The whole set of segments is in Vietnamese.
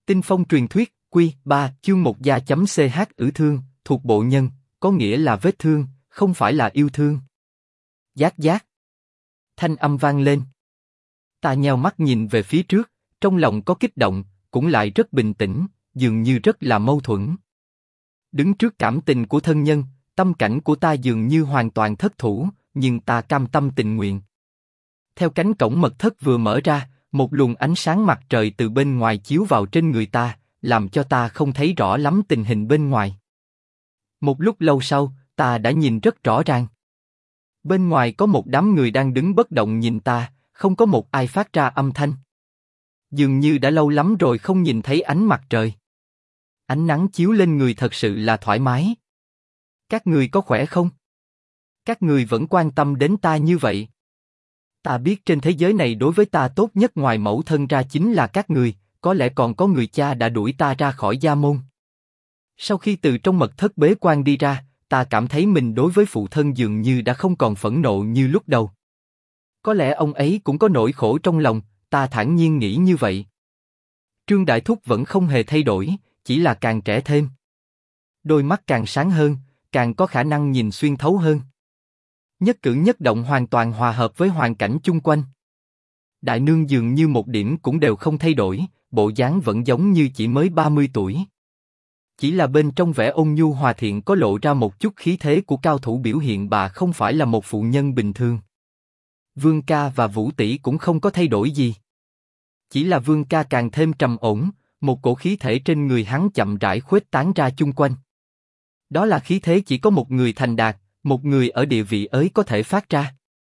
Tinh phong truyền thuyết, Quy 3, chương 1 gia.ch thương, thuộc bộ nhân, có nghĩa là vết thương, không phải là yêu thương. Giác giác. Thanh âm vang lên. Ta nheo mắt nhìn về phía trước, trong lòng có kích động, cũng lại rất bình tĩnh, dường như rất là mâu thuẫn. Đứng trước cảm tình của thân nhân, tâm cảnh của ta dường như hoàn toàn thất thủ, nhưng ta cam tâm tình nguyện. Theo cánh cổng mật thất vừa mở ra, một luồng ánh sáng mặt trời từ bên ngoài chiếu vào trên người ta, làm cho ta không thấy rõ lắm tình hình bên ngoài. Một lúc lâu sau, ta đã nhìn rất rõ ràng. Bên ngoài có một đám người đang đứng bất động nhìn ta, không có một ai phát ra âm thanh. Dường như đã lâu lắm rồi không nhìn thấy ánh mặt trời. Ánh nắng chiếu lên người thật sự là thoải mái. Các người có khỏe không? Các người vẫn quan tâm đến ta như vậy. Ta biết trên thế giới này đối với ta tốt nhất ngoài mẫu thân ra chính là các người, có lẽ còn có người cha đã đuổi ta ra khỏi gia môn. Sau khi từ trong mật thất bế quan đi ra, ta cảm thấy mình đối với phụ thân dường như đã không còn phẫn nộ như lúc đầu. Có lẽ ông ấy cũng có nỗi khổ trong lòng, ta thản nhiên nghĩ như vậy. Trương Đại Thúc vẫn không hề thay đổi, chỉ là càng trẻ thêm. Đôi mắt càng sáng hơn, càng có khả năng nhìn xuyên thấu hơn. Nhất cử nhất động hoàn toàn hòa hợp với hoàn cảnh chung quanh. Đại nương dường như một điểm cũng đều không thay đổi, bộ dáng vẫn giống như chỉ mới 30 tuổi. Chỉ là bên trong vẻ ôn nhu hòa thiện có lộ ra một chút khí thế của cao thủ, biểu hiện bà không phải là một phụ nhân bình thường. Vương ca và Vũ tỷ cũng không có thay đổi gì. Chỉ là Vương ca càng thêm trầm ổn, một cổ khí thể trên người hắn chậm rãi khuếch tán ra chung quanh. Đó là khí thế chỉ có một người thành đạt, một người ở địa vị ấy có thể phát ra.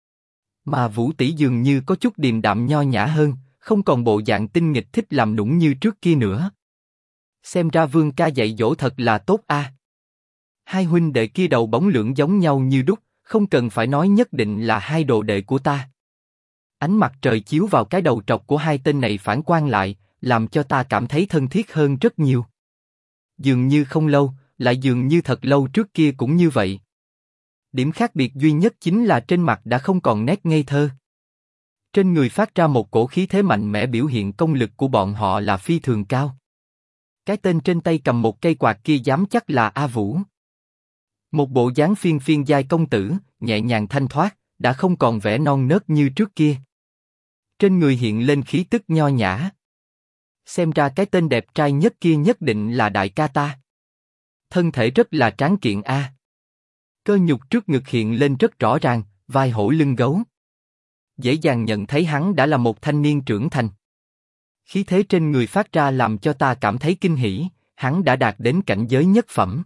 Mà Vũ tỷ dường như có chút điềm đạm nho nhã hơn, không còn bộ dạng tinh nghịch thích làm nũng như trước kia nữa. Xem ra Vương ca dạy dỗ thật là tốt a. Hai huynh đệ kia đầu bóng lưỡng giống nhau như đúc, không cần phải nói nhất định là hai đồ đệ của ta. Ánh mặt trời chiếu vào cái đầu trọc của hai tên này phản quang lại, làm cho ta cảm thấy thân thiết hơn rất nhiều. Dường như không lâu, lại dường như thật lâu trước kia cũng như vậy. Điểm khác biệt duy nhất chính là trên mặt đã không còn nét ngây thơ. Trên người phát ra một cổ khí thế mạnh mẽ, biểu hiện công lực của bọn họ là phi thường cao. Cái tên trên tay cầm một cây quạt kia dám chắc là A Vũ. Một bộ dáng phiên phiên giai công tử, nhẹ nhàng thanh thoát, đã không còn vẻ non nớt như trước kia. Trên người hiện lên khí tức nho nhã. Xem ra cái tên đẹp trai nhất kia nhất định là đại ca ta. Thân thể rất là tráng kiện a. Cơ nhục trước ngực hiện lên rất rõ ràng, vai hổ lưng gấu. Dễ dàng nhận thấy hắn đã là một thanh niên trưởng thành. Khí thế trên người phát ra làm cho ta cảm thấy kinh hỉ, hắn đã đạt đến cảnh giới nhất phẩm.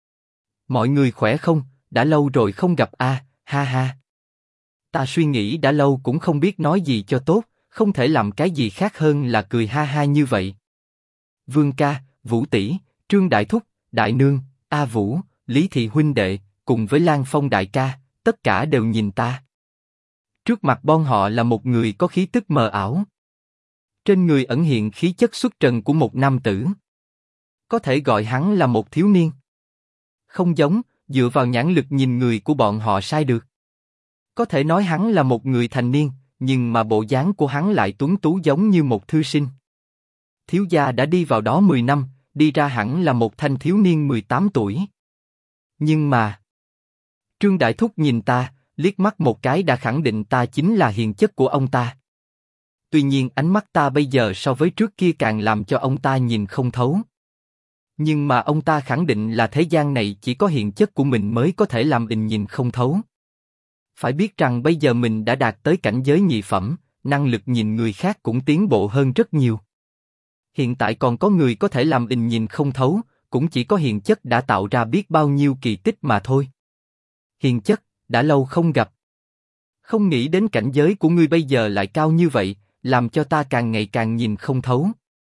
Mọi người khỏe không? Đã lâu rồi không gặp a, ha ha. Ta suy nghĩ đã lâu cũng không biết nói gì cho tốt, không thể làm cái gì khác hơn là cười ha ha như vậy. Vương ca, Vũ tỷ, Trương Đại Thúc, Đại Nương, A Vũ, Lý Thị huynh đệ, cùng với Lan Phong đại ca, tất cả đều nhìn ta. Trước mặt bọn họ là một người có khí tức mờ ảo. Trên người ẩn hiện khí chất xuất trần của một nam tử. Có thể gọi hắn là một thiếu niên. Không giống, dựa vào nhãn lực nhìn người của bọn họ sai được. Có thể nói hắn là một người thành niên, nhưng mà bộ dáng của hắn lại tuấn tú giống như một thư sinh. Thiếu gia đã đi vào đó 10 năm, đi ra hẳn là một thanh thiếu niên 18 tuổi. Nhưng mà... Trương Đại Thúc nhìn ta, liếc mắt một cái đã khẳng định ta chính là hiền chất của ông ta. Tuy nhiên ánh mắt ta bây giờ so với trước kia càng làm cho ông ta nhìn không thấu. Nhưng mà ông ta khẳng định là thế gian này chỉ có hiền chất của mình mới có thể làm mình nhìn không thấu. Phải biết rằng bây giờ mình đã đạt tới cảnh giới nhị phẩm, năng lực nhìn người khác cũng tiến bộ hơn rất nhiều. Hiện tại còn có người có thể làm mình nhìn không thấu, cũng chỉ có hiền chất đã tạo ra biết bao nhiêu kỳ tích mà thôi. Hiền chất, đã lâu không gặp. Không nghĩ đến cảnh giới của ngươi bây giờ lại cao như vậy, làm cho ta càng ngày càng nhìn không thấu.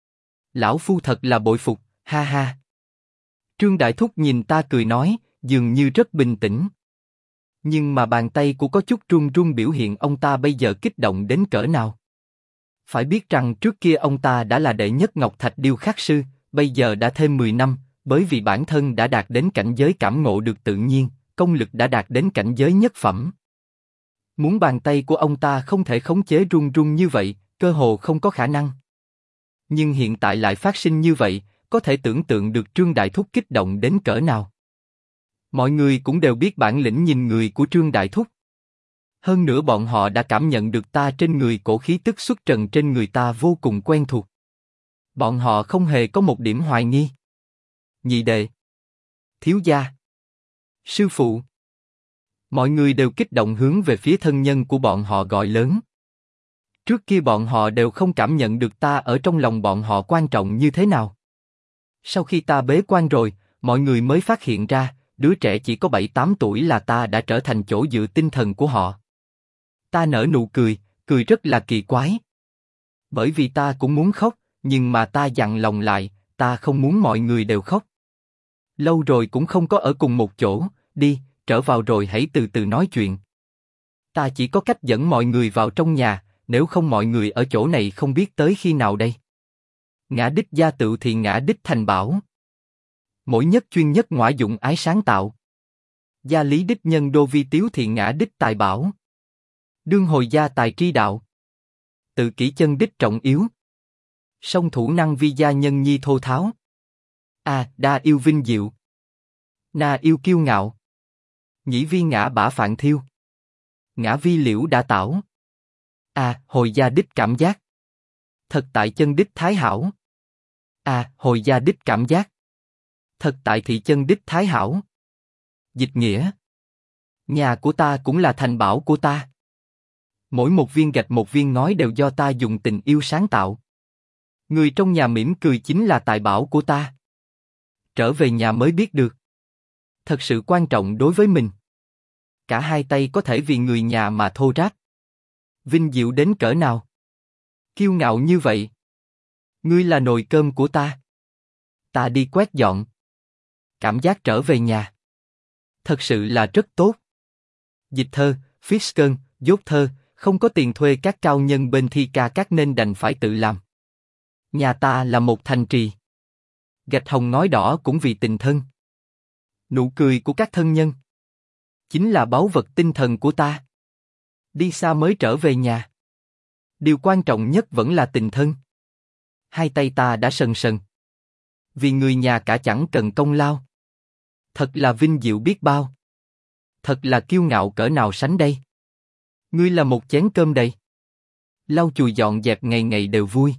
Lão phu thật là bội phục, ha ha. Trương Đại Thúc nhìn ta cười nói, dường như rất bình tĩnh. Nhưng mà bàn tay của có chút run run biểu hiện ông ta bây giờ kích động đến cỡ nào. Phải biết rằng trước kia ông ta đã là đệ nhất Ngọc Thạch điêu khắc sư, bây giờ đã thêm 10 năm, bởi vì bản thân đã đạt đến cảnh giới cảm ngộ được tự nhiên, công lực đã đạt đến cảnh giới nhất phẩm. Muốn bàn tay của ông ta không thể khống chế run run như vậy, cơ hồ không có khả năng. Nhưng hiện tại lại phát sinh như vậy, có thể tưởng tượng được Trương Đại Thúc kích động đến cỡ nào. Mọi người cũng đều biết bản lĩnh nhìn người của Trương Đại Thúc. Hơn nữa bọn họ đã cảm nhận được ta trên người cổ khí tức xuất trần trên người ta vô cùng quen thuộc. Bọn họ không hề có một điểm hoài nghi. Nhị đệ, thiếu gia, sư phụ. Mọi người đều kích động hướng về phía thân nhân của bọn họ gọi lớn. Trước kia bọn họ đều không cảm nhận được ta ở trong lòng bọn họ quan trọng như thế nào. Sau khi ta bế quan rồi, mọi người mới phát hiện ra, đứa trẻ chỉ có 7-8 tuổi là ta đã trở thành chỗ dựa tinh thần của họ. Ta nở nụ cười, cười rất là kỳ quái. Bởi vì ta cũng muốn khóc, nhưng mà ta dặn lòng lại, ta không muốn mọi người đều khóc. Lâu rồi cũng không có ở cùng một chỗ, đi, trở vào rồi hãy từ từ nói chuyện. Ta chỉ có cách dẫn mọi người vào trong nhà, nếu không mọi người ở chỗ này không biết tới khi nào đây. Ngã đích gia tự thì ngã đích thành bảo. Mỗi nhất chuyên nhất ngoại dụng ái sáng tạo. Gia lý đích nhân đô vi tiếu thì ngã đích tài bảo. Đương hồi gia tài tri đạo. Tự kỷ chân đích trọng yếu. Song thủ năng vi gia nhân nhi thô tháo. A đa yêu vinh diệu. Na yêu kiêu ngạo. Nhĩ vi ngã bả phạn thiêu. Ngã vi liễu đa tảo. A hồi gia đích cảm giác. Thật tại chân đích thái hảo. A hồi gia đích cảm giác. Thật tại thị chân đích thái hảo. Dịch nghĩa. Nhà của ta cũng là thành bảo của ta. Mỗi một viên gạch một viên ngói đều do ta dùng tình yêu sáng tạo. Người trong nhà mỉm cười chính là tài bảo của ta. Trở về nhà mới biết được. Thật sự quan trọng đối với mình. Cả hai tay có thể vì người nhà mà thô ráp. Vinh diệu đến cỡ nào. Kiêu ngạo như vậy. Ngươi là nồi cơm của ta. Ta đi quét dọn. Cảm giác trở về nhà. Thật sự là rất tốt. Dịch thơ, Fiskern, dốt thơ, không có tiền thuê các cao nhân bên thi ca các nên đành phải tự làm. Nhà ta là một thành trì. Gạch hồng ngói đỏ cũng vì tình thân. Nụ cười của các thân nhân chính là báu vật tinh thần của ta. Đi xa mới trở về nhà. Điều quan trọng nhất vẫn là tình thân. Hai tay ta đã sần sần. Vì người nhà cả chẳng cần công lao. Thật là vinh diệu biết bao. Thật là kiêu ngạo cỡ nào sánh đây. Ngươi là một chén cơm đầy. Lau chùi dọn dẹp ngày ngày đều vui.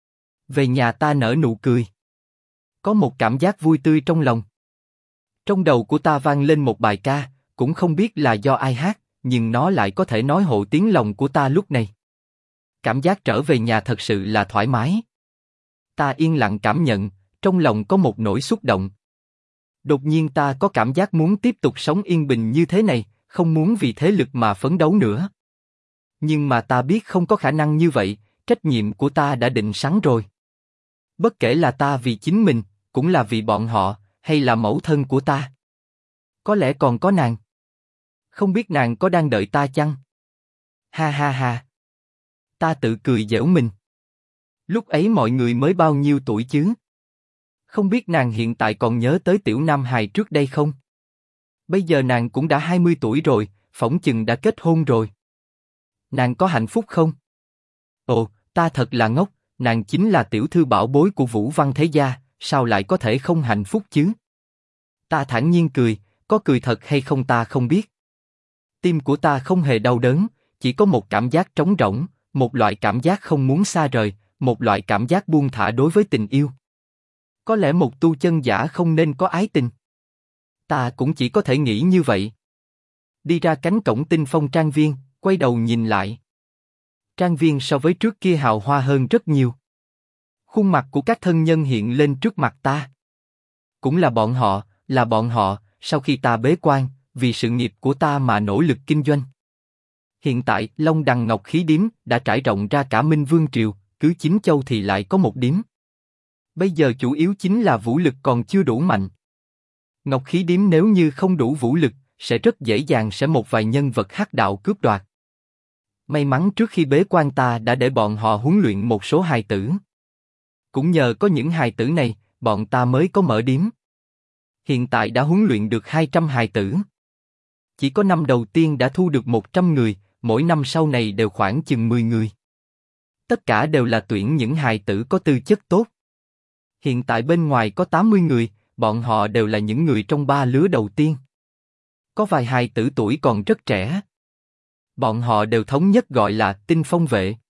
Về nhà ta nở nụ cười. Có một cảm giác vui tươi trong lòng. Trong đầu của ta vang lên một bài ca, cũng không biết là do ai hát, nhưng nó lại có thể nói hộ tiếng lòng của ta lúc này. Cảm giác trở về nhà thật sự là thoải mái. Ta yên lặng cảm nhận, trong lòng có một nỗi xúc động. Đột nhiên ta có cảm giác muốn tiếp tục sống yên bình như thế này, không muốn vì thế lực mà phấn đấu nữa. Nhưng mà ta biết không có khả năng như vậy, trách nhiệm của ta đã định sẵn rồi. Bất kể là ta vì chính mình, cũng là vì bọn họ, hay là mẫu thân của ta. Có lẽ còn có nàng. Không biết nàng có đang đợi ta chăng? Ha ha ha. Ta tự cười giễu mình. Lúc ấy mọi người mới bao nhiêu tuổi chứ? Không biết nàng hiện tại còn nhớ tới tiểu nam hài trước đây không? Bây giờ nàng cũng đã 20 tuổi rồi, phỏng chừng đã kết hôn rồi. Nàng có hạnh phúc không? Ồ, ta thật là ngốc, nàng chính là tiểu thư bảo bối của Vũ Văn Thế Gia, sao lại có thể không hạnh phúc chứ? Ta thản nhiên cười, có cười thật hay không ta không biết. Tim của ta không hề đau đớn, chỉ có một cảm giác trống rỗng, một loại cảm giác không muốn xa rời, một loại cảm giác buông thả đối với tình yêu. Có lẽ một tu chân giả không nên có ái tình. Ta cũng chỉ có thể nghĩ như vậy. Đi ra cánh cổng Tinh Phong trang viên, quay đầu nhìn lại. Trang viên so với trước kia hào hoa hơn rất nhiều. Khuôn mặt của các thân nhân hiện lên trước mặt ta. Cũng là bọn họ, sau khi ta bế quan, vì sự nghiệp của ta mà nỗ lực kinh doanh. Hiện tại, Long Đằng Ngọc Khí Điếm đã trải rộng ra cả Minh Vương Triều, cứ 9 châu thì lại có một điếm. Bây giờ chủ yếu chính là vũ lực còn chưa đủ mạnh. Ngọc Khí Điếm nếu như không đủ vũ lực, sẽ rất dễ dàng sẽ một vài nhân vật hắc đạo cướp đoạt. May mắn trước khi bế quan ta đã để bọn họ huấn luyện một số hài tử. Cũng nhờ có những hài tử này, bọn ta mới có mở điếm. Hiện tại đã huấn luyện được 200 hài tử. Chỉ có năm đầu tiên đã thu được 100 người, mỗi năm sau này đều khoảng chừng 10 người. Tất cả đều là tuyển những hài tử có tư chất tốt. Hiện tại bên ngoài có 80 người, bọn họ đều là những người trong ba lứa đầu tiên. Có vài hài tử tuổi còn rất trẻ. Bọn họ đều thống nhất gọi là tinh phong vệ.